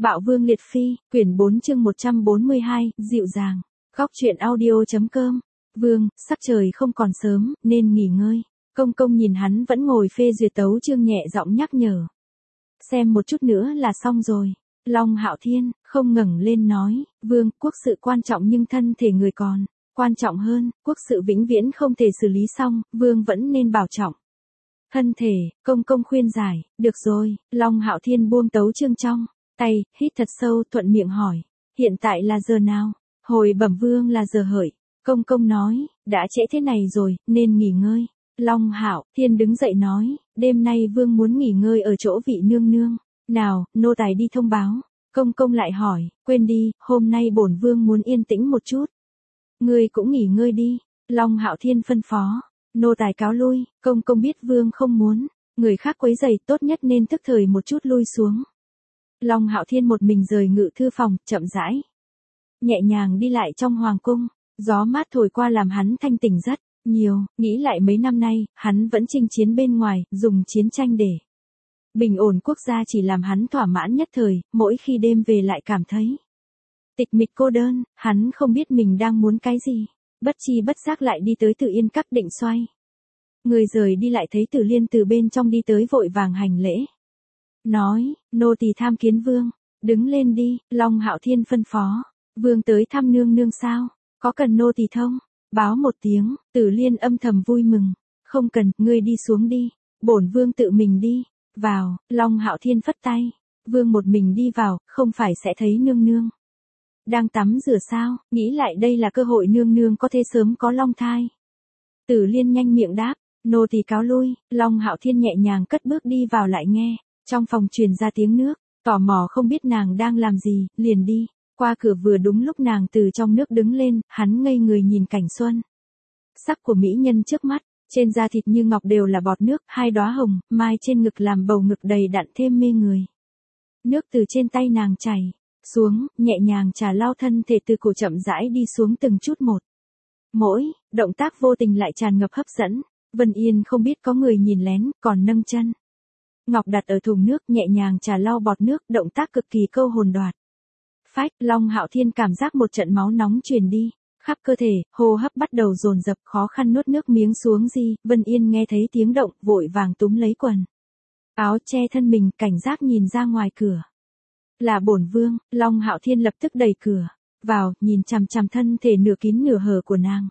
Bạo Vương Liệt Phi, quyển 4 chương 142, dịu dàng. Góc truyện audio.com. Vương, sắc trời không còn sớm, nên nghỉ ngơi. Công công nhìn hắn vẫn ngồi phê duyệt tấu chương nhẹ giọng nhắc nhở. Xem một chút nữa là xong rồi. Long Hạo Thiên, không ngẩng lên nói, Vương, quốc sự quan trọng nhưng thân thể người còn. Quan trọng hơn, quốc sự vĩnh viễn không thể xử lý xong, Vương vẫn nên bảo trọng. Thân thể, công công khuyên giải, được rồi, Long Hạo Thiên buông tấu chương trong tay, hít thật sâu, thuận miệng hỏi, hiện tại là giờ nào? Hồi bẩm Vương là giờ hợi. Công công nói, đã trễ thế này rồi, nên nghỉ ngơi. Long Hạo Thiên đứng dậy nói, đêm nay Vương muốn nghỉ ngơi ở chỗ vị nương nương. Nào, nô tài đi thông báo. Công công lại hỏi, quên đi, hôm nay bổn Vương muốn yên tĩnh một chút. Ngươi cũng nghỉ ngơi đi. Long Hạo Thiên phân phó. Nô tài cáo lui, công công biết Vương không muốn. Người khác quấy rầy, tốt nhất nên tức thời một chút lui xuống. Long Hạo Thiên một mình rời ngự thư phòng, chậm rãi. Nhẹ nhàng đi lại trong hoàng cung, gió mát thổi qua làm hắn thanh tỉnh rất nhiều, nghĩ lại mấy năm nay, hắn vẫn chinh chiến bên ngoài, dùng chiến tranh để bình ổn quốc gia chỉ làm hắn thỏa mãn nhất thời, mỗi khi đêm về lại cảm thấy tịch mịch cô đơn, hắn không biết mình đang muốn cái gì, bất chi bất giác lại đi tới Tử Yên Các định xoay. Người rời đi lại thấy Tử Liên từ bên trong đi tới vội vàng hành lễ. Nói, nô tỳ tham kiến Vương, đứng lên đi, Long Hạo Thiên phân phó. Vương tới thăm nương nương sao, có cần nô tỳ thông, báo một tiếng, Tử Liên âm thầm vui mừng, không cần, ngươi đi xuống đi, bổn Vương tự mình đi, vào, Long Hạo Thiên phất tay, Vương một mình đi vào, không phải sẽ thấy nương nương đang tắm rửa sao, nghĩ lại đây là cơ hội nương nương có thể sớm có long thai. Tử Liên nhanh miệng đáp, nô tỳ cáo lui, Long Hạo Thiên nhẹ nhàng cất bước đi vào lại nghe, trong phòng truyền ra tiếng nước, tò mò không biết nàng đang làm gì, liền đi. Qua cửa vừa đúng lúc nàng từ trong nước đứng lên, hắn ngây người nhìn cảnh xuân. Sắc của mỹ nhân trước mắt, trên da thịt như ngọc đều là bọt nước, hai đóa hồng, mai trên ngực làm bầu ngực đầy đặn thêm mê người. Nước từ trên tay nàng chảy xuống, nhẹ nhàng trà lau thân thể từ cổ chậm rãi đi xuống từng chút một. Mỗi động tác vô tình lại tràn ngập hấp dẫn, Vân Yên không biết có người nhìn lén, còn nâng chân ngọc đặt ở thùng nước, nhẹ nhàng trà lau bọt nước, động tác cực kỳ câu hồn đoạt. Phách, Long Hạo Thiên cảm giác một trận máu nóng truyền đi, khắp cơ thể, hô hấp bắt đầu dồn dập, khó khăn nuốt nước miếng xuống gì, Vân Yên nghe thấy tiếng động, vội vàng túm lấy quần áo che thân mình, cảnh giác nhìn ra ngoài cửa. Là bổn Vương, Long Hạo Thiên lập tức đẩy cửa vào, nhìn chằm chằm thân thể nửa kín nửa hở của nàng.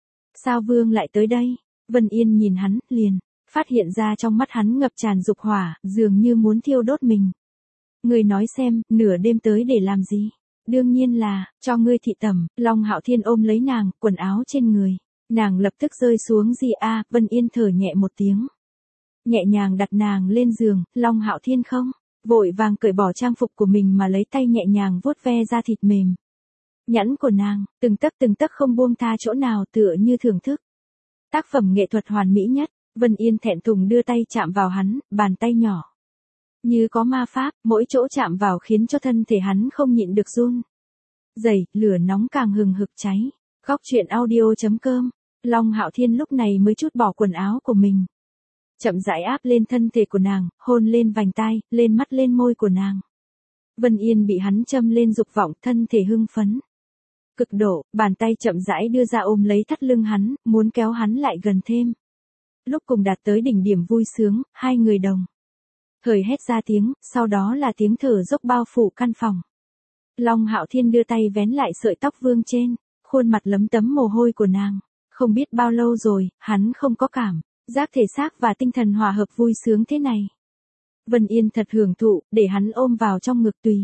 Sao Vương lại tới đây? Vân Yên nhìn hắn, liền phát hiện ra trong mắt hắn ngập tràn dục hỏa, dường như muốn thiêu đốt mình. Ngươi nói xem, nửa đêm tới để làm gì? Đương nhiên là, cho ngươi thị tẩm, Long Hạo Thiên ôm lấy nàng, quần áo trên người. Nàng lập tức rơi xuống gì a, Vân Yên thở nhẹ một tiếng. Nhẹ nhàng đặt nàng lên giường, Long Hạo Thiên không vội vàng cởi bỏ trang phục của mình mà lấy tay nhẹ nhàng vuốt ve da thịt mềm nhẵn của nàng, từng tấc không buông tha chỗ nào, tựa như thưởng thức tác phẩm nghệ thuật hoàn mỹ nhất. Vân Yên thẹn thùng đưa tay chạm vào hắn, bàn tay nhỏ như có ma pháp, mỗi chỗ chạm vào khiến cho thân thể hắn không nhịn được run rẩy, lửa nóng càng hừng hực cháy. Góc truyện audio.com. Long Hạo Thiên lúc này mới trút bỏ quần áo của mình, chậm rãi áp lên thân thể của nàng, hôn lên vành tai, lên mắt, lên môi của nàng. Vân Yên bị hắn châm lên dục vọng, thân thể hưng phấn cực độ, bàn tay chậm rãi đưa ra ôm lấy thắt lưng hắn, muốn kéo hắn lại gần thêm. Lúc cùng đạt tới đỉnh điểm vui sướng, hai người đồng thời hét ra tiếng, sau đó là tiếng thở dốc bao phủ căn phòng. Long Hạo Thiên đưa tay vén lại sợi tóc Vương trên, khuôn mặt lấm tấm mồ hôi của nàng. Không biết bao lâu rồi, hắn không có cảm giác thể xác và tinh thần hòa hợp vui sướng thế này. Vân Yên thật hưởng thụ, để hắn ôm vào trong ngực tùy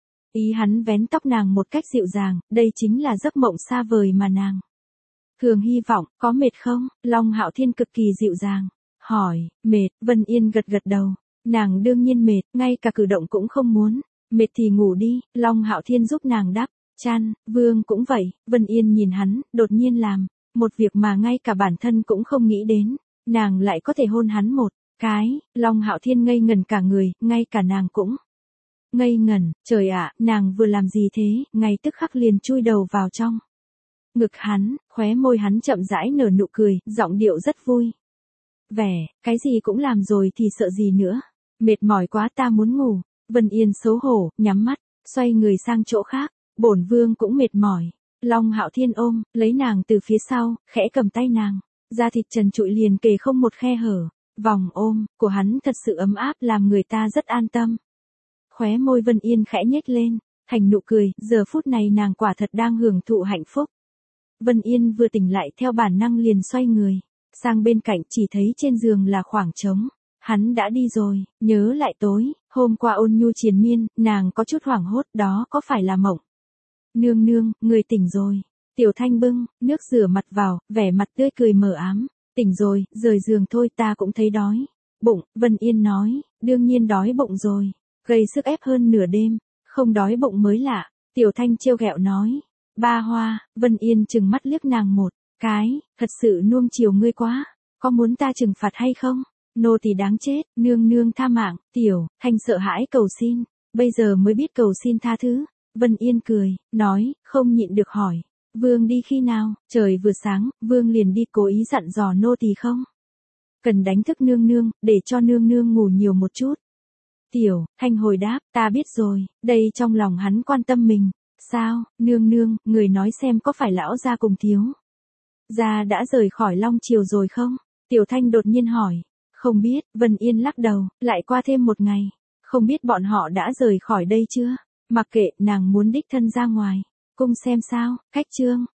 ý hắn vén tóc nàng một cách dịu dàng, đây chính là giấc mộng xa vời mà nàng thường hy vọng. Có mệt không? Long Hạo Thiên cực kỳ dịu dàng hỏi. Mệt, Vân Yên gật gật đầu. Nàng đương nhiên mệt, ngay cả cử động cũng không muốn. Mệt thì ngủ đi, Long Hạo Thiên giúp nàng đắp chăn. Vương cũng vậy. Vân Yên nhìn hắn, đột nhiên làm một việc mà ngay cả bản thân cũng không nghĩ đến, nàng lại có thể hôn hắn một cái. Long Hạo Thiên ngây ngẩn cả người, ngay cả nàng cũng ngây ngẩn. Trời ạ, nàng vừa làm gì thế? Ngay tức khắc liền chui đầu vào trong ngực hắn, khóe môi hắn chậm rãi nở nụ cười, giọng điệu rất vui vẻ, cái gì cũng làm rồi thì sợ gì nữa, mệt mỏi quá ta muốn ngủ. Vân Yên xấu hổ, nhắm mắt, xoay người sang chỗ khác, bổn vương cũng mệt mỏi. Long Hạo Thiên ôm, lấy nàng từ phía sau, khẽ cầm tay nàng, da thịt trần trụi liền kề không một khe hở, vòng ôm của hắn thật sự ấm áp làm người ta rất an tâm. Khóe môi Vân Yên khẽ nhếch lên, thành nụ cười, giờ phút này nàng quả thật đang hưởng thụ hạnh phúc. Vân Yên vừa tỉnh lại theo bản năng liền xoay người, sang bên cạnh chỉ thấy trên giường là khoảng trống. Hắn đã đi rồi, nhớ lại tối, hôm qua ôn nhu triền miên, nàng có chút hoảng hốt, đó có phải là mộng? Nương nương, người tỉnh rồi. Tiểu Thanh bưng nước rửa mặt vào, vẻ mặt tươi cười mờ ám. Tỉnh rồi, rời giường thôi, ta cũng thấy đói bụng. Vân Yên nói, đương nhiên đói bụng rồi, gây sức ép hơn nửa đêm, không đói bụng mới lạ. Tiểu Thanh trêu ghẹo nói, ba hoa. Vân Yên trừng mắt liếc nàng một cái, thật sự nuông chiều ngươi quá, có muốn ta trừng phạt hay không? Nô tỳ đáng chết, nương nương tha mạng. Tiểu Thanh sợ hãi cầu xin, bây giờ mới biết cầu xin tha thứ. Vân Yên cười, nói, không nhịn được hỏi, vương đi khi nào? Trời vừa sáng, vương liền đi, cố ý dặn dò nô tỳ không cần đánh thức nương nương, để cho nương nương ngủ nhiều một chút. Tiểu Thanh hồi đáp, ta biết rồi, đây trong lòng hắn quan tâm mình. Sao, nương nương, người nói xem có phải lão gia cùng thiếu gia đã rời khỏi Long Triều rồi không? Tiểu Thanh đột nhiên hỏi. Không biết. Vân Yên lắc đầu, lại qua thêm một ngày, không biết bọn họ đã rời khỏi đây chưa? Mặc kệ, nàng muốn đích thân ra ngoài cung xem sao. Khách chương